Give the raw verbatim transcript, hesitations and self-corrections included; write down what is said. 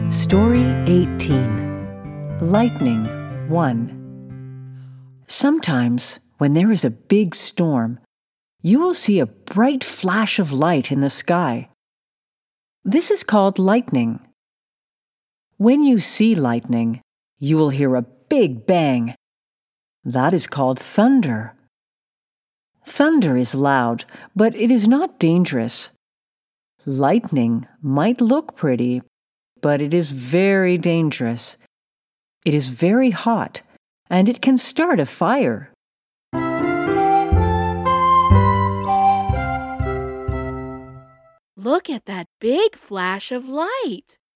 Story eighteen. Lightning one. Sometimes, when there is a big storm, you will see a bright flash of light in the sky. This is called lightning. When you see lightning, you will hear a big bang. That is called thunder. Thunder is loud, but it is not dangerous. Lightning might look pretty, but it is very dangerous. It is very hot, and it can start a fire. Look at that big flash of light.